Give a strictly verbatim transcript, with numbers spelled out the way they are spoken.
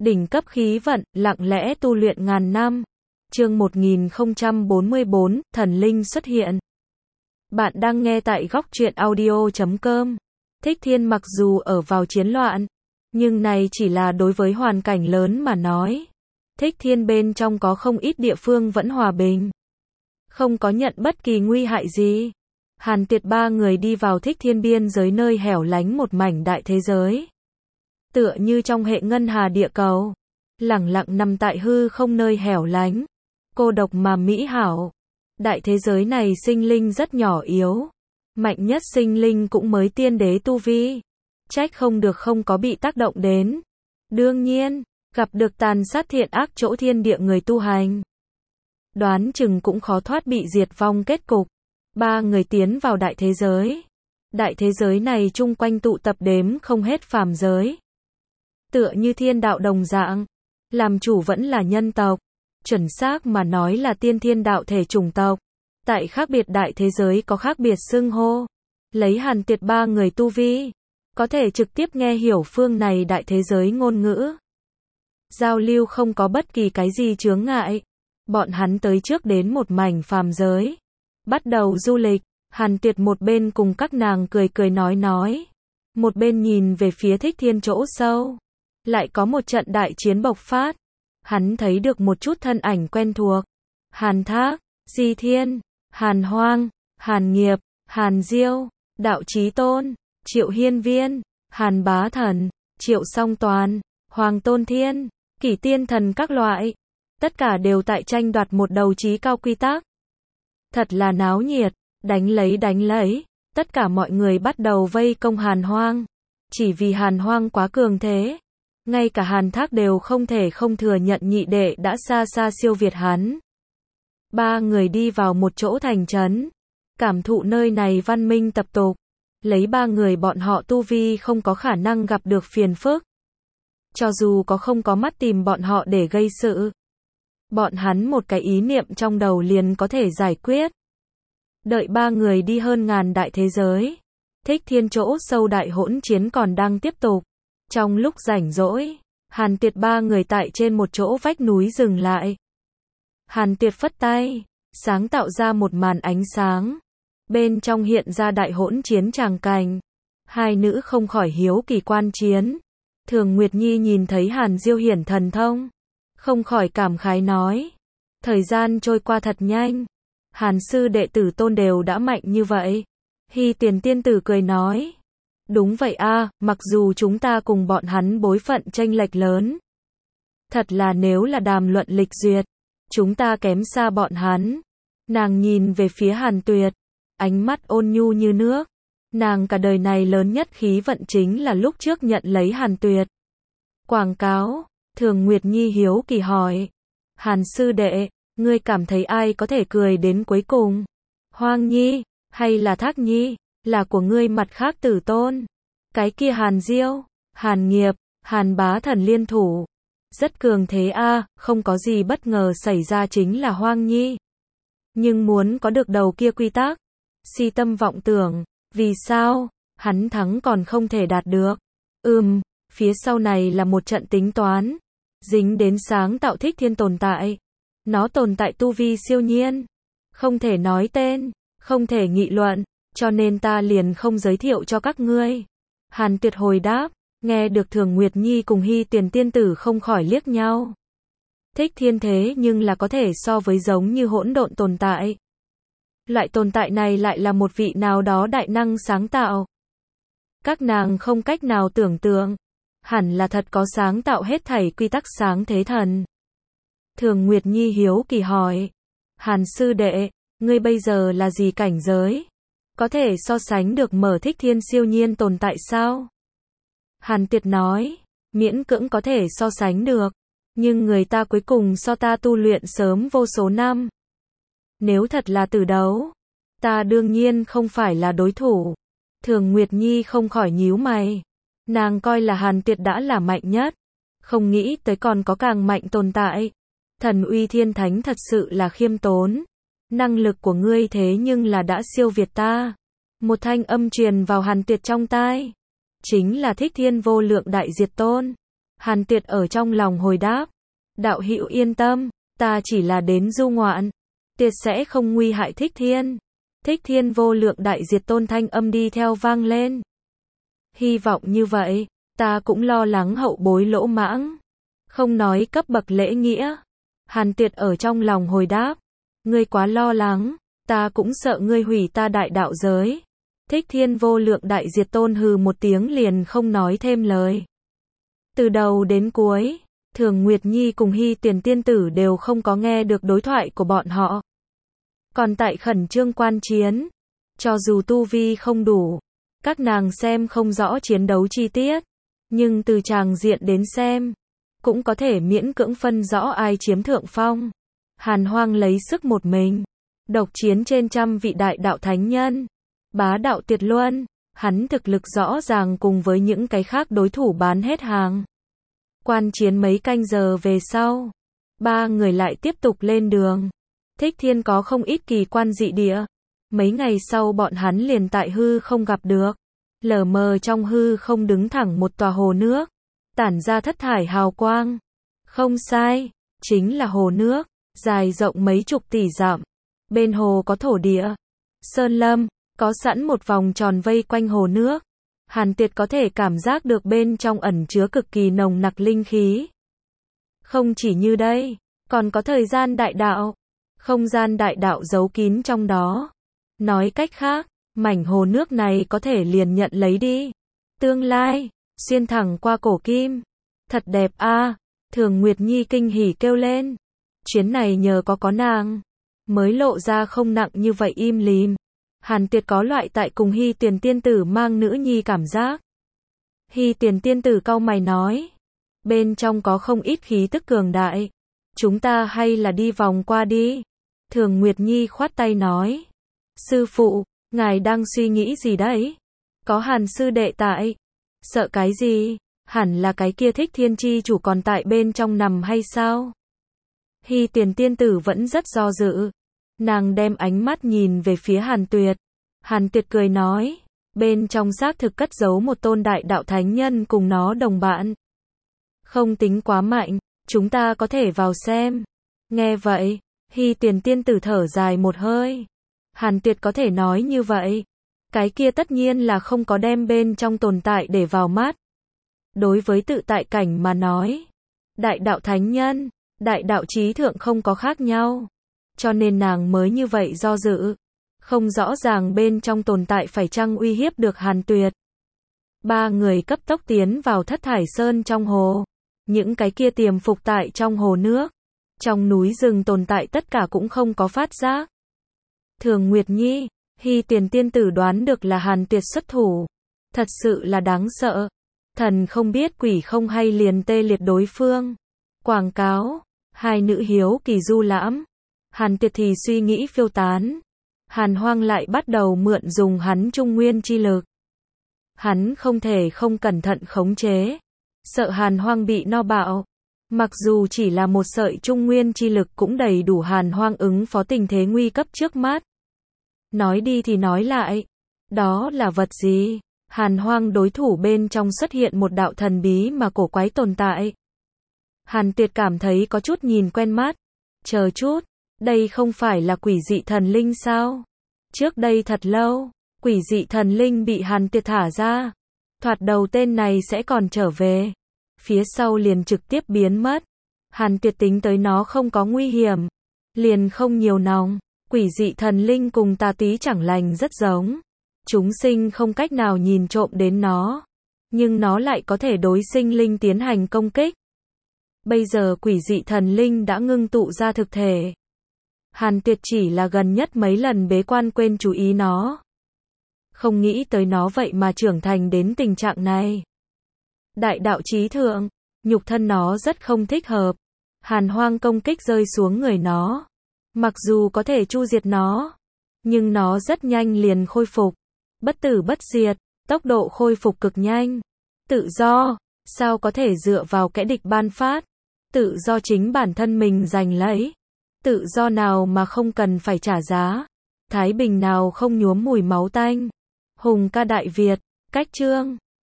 Đỉnh cấp khí vận, lặng lẽ tu luyện ngàn năm. Chương một nghìn không trăm bốn mươi bốn, thần linh xuất hiện. Bạn đang nghe tại góc truyện audio chấm com. Thích Thiên mặc dù ở vào chiến loạn, nhưng này chỉ là đối với hoàn cảnh lớn mà nói. Thích Thiên bên trong có không ít địa phương vẫn hòa bình, không có nhận bất kỳ nguy hại gì. Hàn Tiệt ba người đi vào Thích Thiên biên giới nơi hẻo lánh một mảnh đại thế giới. Tựa như trong hệ ngân hà địa cầu, lẳng lặng nằm tại hư không nơi hẻo lánh, cô độc mà mỹ hảo. Đại thế giới này sinh linh rất nhỏ yếu, mạnh nhất sinh linh cũng mới tiên đế tu vi, trách không được không có bị tác động đến. Đương nhiên, gặp được tàn sát thiện ác chỗ thiên địa người tu hành, đoán chừng cũng khó thoát bị diệt vong kết cục. Ba người tiến vào đại thế giới. Đại thế giới này chung quanh tụ tập đếm không hết phàm giới. Tựa như thiên đạo đồng dạng, làm chủ vẫn là nhân tộc, chuẩn xác mà nói là tiên thiên đạo thể chủng tộc. Tại khác biệt đại thế giới có khác biệt xưng hô. Lấy Hàn Tiệt ba người tu vi, có thể trực tiếp nghe hiểu phương này đại thế giới ngôn ngữ. Giao lưu không có bất kỳ cái gì chướng ngại. Bọn hắn tới trước đến một mảnh phàm giới, bắt đầu du lịch. Hàn Tiệt một bên cùng các nàng cười cười nói nói, một bên nhìn về phía Thích Thiên chỗ sâu. Lại có một trận đại chiến bộc phát. Hắn thấy được một chút thân ảnh quen thuộc. Hàn Thác, Di Thiên, Hàn Hoang, Hàn Nghiệp, Hàn Diêu, Đạo Chí Tôn, Triệu Hiên Viên, Hàn Bá Thần, Triệu Song Toàn, Hoàng Tôn Thiên, Kỷ Tiên Thần các loại. Tất cả đều tại tranh đoạt một đầu chí cao quy tắc. Thật là náo nhiệt, đánh lấy đánh lấy. Tất cả mọi người bắt đầu vây công Hàn Hoang. Chỉ vì Hàn Hoang quá cường thế. Ngay cả Hàn Thác đều không thể không thừa nhận nhị đệ đã xa xa siêu việt hắn. Ba người đi vào một chỗ thành trấn, cảm thụ nơi này văn minh tập tục. Lấy ba người bọn họ tu vi không có khả năng gặp được phiền phức. Cho dù có không có mắt tìm bọn họ để gây sự, bọn hắn một cái ý niệm trong đầu liền có thể giải quyết. Đợi ba người đi hơn ngàn đại thế giới, Thích Thiên chỗ sâu đại hỗn chiến còn đang tiếp tục. Trong lúc rảnh rỗi, Hàn Tiệt ba người tại trên một chỗ vách núi dừng lại. Hàn Tiệt phất tay, sáng tạo ra một màn ánh sáng. Bên trong hiện ra đại hỗn chiến tràng cảnh. Hai nữ không khỏi hiếu kỳ quan chiến. Thường Nguyệt Nhi nhìn thấy Hàn Diêu hiển thần thông, không khỏi cảm khái nói. Thời gian trôi qua thật nhanh. Hàn sư đệ tử tôn đều đã mạnh như vậy. Hy Tiền tiên tử cười nói. Đúng vậy a, mặc dù chúng ta cùng bọn hắn bối phận chênh lệch lớn. Thật là nếu là đàm luận lịch duyệt, chúng ta kém xa bọn hắn. Nàng nhìn về phía Hàn Tuyệt, ánh mắt ôn nhu như nước. Nàng cả đời này lớn nhất khí vận chính là lúc trước nhận lấy Hàn Tuyệt. Quảng cáo, Thường Nguyệt Nhi hiếu kỳ hỏi. Hàn sư đệ, ngươi cảm thấy ai có thể cười đến cuối cùng? Hoang Nhi, hay là Thác Nhi? Là của ngươi mặt khác tử tôn. Cái kia Hàn Diêu, Hàn Nghiệp, Hàn Bá Thần liên thủ. Rất cường thế a, không có gì bất ngờ xảy ra chính là Hoang Nhi. Nhưng muốn có được đầu kia quy tắc, si tâm vọng tưởng, vì sao? Hắn thắng còn không thể đạt được. Ừm, phía sau này là một trận tính toán. Dính đến sáng tạo Thích Thiên tồn tại. Nó tồn tại tu vi siêu nhiên. Không thể nói tên, không thể nghị luận. Cho nên ta liền không giới thiệu cho các ngươi. Hàn Tuyệt hồi đáp, nghe được Thường Nguyệt Nhi cùng Hy Tiền tiên tử không khỏi liếc nhau. Thích Thiên thế nhưng là có thể so với giống như hỗn độn tồn tại. Loại tồn tại này lại là một vị nào đó đại năng sáng tạo. Các nàng không cách nào tưởng tượng, hẳn là thật có sáng tạo hết thảy quy tắc sáng thế thần. Thường Nguyệt Nhi hiếu kỳ hỏi, Hàn sư đệ, ngươi bây giờ là gì cảnh giới? Có thể so sánh được mở Thích Thiên siêu nhiên tồn tại sao? Hàn Tiệt nói, miễn cưỡng có thể so sánh được, nhưng người ta cuối cùng so ta tu luyện sớm vô số năm. Nếu thật là từ đấu, ta đương nhiên không phải là đối thủ. Thường Nguyệt Nhi không khỏi nhíu mày. Nàng coi là Hàn Tiệt đã là mạnh nhất, không nghĩ tới còn có càng mạnh tồn tại. Thần uy thiên thánh thật sự là khiêm tốn. Năng lực của ngươi thế nhưng là đã siêu việt ta. Một thanh âm truyền vào Hàn Tuyệt trong tai. Chính là Thích Thiên vô lượng đại diệt tôn. Hàn Tuyệt ở trong lòng hồi đáp. Đạo hữu yên tâm, ta chỉ là đến du ngoạn. Tuyệt sẽ không nguy hại Thích Thiên. Thích Thiên vô lượng đại diệt tôn thanh âm đi theo vang lên. Hy vọng như vậy, ta cũng lo lắng hậu bối lỗ mãng. Không nói cấp bậc lễ nghĩa. Hàn Tuyệt ở trong lòng hồi đáp. Ngươi quá lo lắng, ta cũng sợ ngươi hủy ta đại đạo giới. Thích Thiên vô lượng đại diệt tôn hừ một tiếng liền không nói thêm lời. Từ đầu đến cuối, Thường Nguyệt Nhi cùng Hy Tiền tiên tử đều không có nghe được đối thoại của bọn họ. Còn tại khẩn trương quan chiến, cho dù tu vi không đủ, các nàng xem không rõ chiến đấu chi tiết, nhưng từ tràng diện đến xem, cũng có thể miễn cưỡng phân rõ ai chiếm thượng phong. Hàn Hoang lấy sức một mình, độc chiến trên trăm vị đại đạo thánh nhân, bá đạo tuyệt luân, hắn thực lực rõ ràng cùng với những cái khác đối thủ bán hết hàng. Quan chiến mấy canh giờ về sau, ba người lại tiếp tục lên đường. Thích Thiên có không ít kỳ quan dị địa. Mấy ngày sau bọn hắn liền tại hư không gặp được. Lờ mờ trong hư không đứng thẳng một tòa hồ nước, tản ra thất thải hào quang. Không sai, chính là hồ nước, dài rộng mấy chục tỷ dặm. Bên hồ có thổ địa, sơn lâm, có sẵn một vòng tròn vây quanh hồ nước. Hàn Tuyệt có thể cảm giác được bên trong ẩn chứa cực kỳ nồng nặc linh khí. Không chỉ như đây, còn có thời gian đại đạo, không gian đại đạo giấu kín trong đó. Nói cách khác, mảnh hồ nước này có thể liền nhận lấy đi. Tương lai, xuyên thẳng qua cổ kim. Thật đẹp a, à, Thường Nguyệt Nhi kinh hỉ kêu lên. Chuyến này nhờ có có nàng, mới lộ ra không nặng như vậy im lìm. Hàn Tuyệt có loại tại cùng Hy Tiền tiên tử mang nữ nhi cảm giác. Hy Tiền tiên tử cau mày nói. Bên trong có không ít khí tức cường đại. Chúng ta hay là đi vòng qua đi. Thường Nguyệt Nhi khoát tay nói. Sư phụ, ngài đang suy nghĩ gì đấy? Có Hàn sư đệ tại. Sợ cái gì? Hẳn là cái kia Thích Thiên chi chủ còn tại bên trong nằm hay sao? Hy Tiền tiên tử vẫn rất do dự. Nàng đem ánh mắt nhìn về phía Hàn Tuyệt. Hàn Tuyệt cười nói, bên trong xác thực cất giấu một tôn đại đạo thánh nhân cùng nó đồng bạn. Không tính quá mạnh, chúng ta có thể vào xem. Nghe vậy, Hy Tiền tiên tử thở dài một hơi. Hàn Tuyệt có thể nói như vậy. Cái kia tất nhiên là không có đem bên trong tồn tại để vào mắt. Đối với tự tại cảnh mà nói, đại đạo thánh nhân, đại đạo trí thượng không có khác nhau. Cho nên nàng mới như vậy do dự. Không rõ ràng bên trong tồn tại phải chăng uy hiếp được Hàn Tuyệt. Ba người cấp tốc tiến vào thất thải sơn trong hồ. Những cái kia tiềm phục tại trong hồ nước. Trong núi rừng tồn tại tất cả cũng không có phát giác. Thường Nguyệt Nhi, Hy Tiền tiên tử đoán được là Hàn Tuyệt xuất thủ. Thật sự là đáng sợ. Thần không biết quỷ không hay liền tê liệt đối phương. Quảng cáo, hai nữ hiếu kỳ du lãm. Hàn Tuyệt thì suy nghĩ phiêu tán. Hàn Hoang lại bắt đầu mượn dùng hắn trung nguyên chi lực. Hắn không thể không cẩn thận khống chế. Sợ Hàn Hoang bị no bạo. Mặc dù chỉ là một sợi trung nguyên chi lực cũng đầy đủ Hàn Hoang ứng phó tình thế nguy cấp trước mắt. Nói đi thì nói lại. Đó là vật gì? Hàn Hoang đối thủ bên trong xuất hiện một đạo thần bí mà cổ quái tồn tại. Hàn Tuyệt cảm thấy có chút nhìn quen mắt. Chờ chút. Đây không phải là quỷ dị thần linh sao? Trước đây thật lâu, quỷ dị thần linh bị Hàn Tuyệt thả ra. Thoạt đầu tên này sẽ còn trở về. Phía sau liền trực tiếp biến mất. Hàn Tuyệt tính tới nó không có nguy hiểm. Liền không nhiều nòng. Quỷ dị thần linh cùng tà túy chẳng lành rất giống. Chúng sinh không cách nào nhìn trộm đến nó. Nhưng nó lại có thể đối sinh linh tiến hành công kích. Bây giờ quỷ dị thần linh đã ngưng tụ ra thực thể. Hàn Tuyệt chỉ là gần nhất mấy lần bế quan quên chú ý nó. Không nghĩ tới nó vậy mà trưởng thành đến tình trạng này. Đại đạo chí thượng, nhục thân nó rất không thích hợp. Hàn Hoang công kích rơi xuống người nó. Mặc dù có thể chu diệt nó, nhưng nó rất nhanh liền khôi phục. Bất tử bất diệt, tốc độ khôi phục cực nhanh. Tự do, sao có thể dựa vào kẻ địch ban phát. Tự do chính bản thân mình giành lấy. Tự do nào mà không cần phải trả giá. Thái bình nào không nhuốm mùi máu tanh. Hùng ca Đại Việt, cách chương.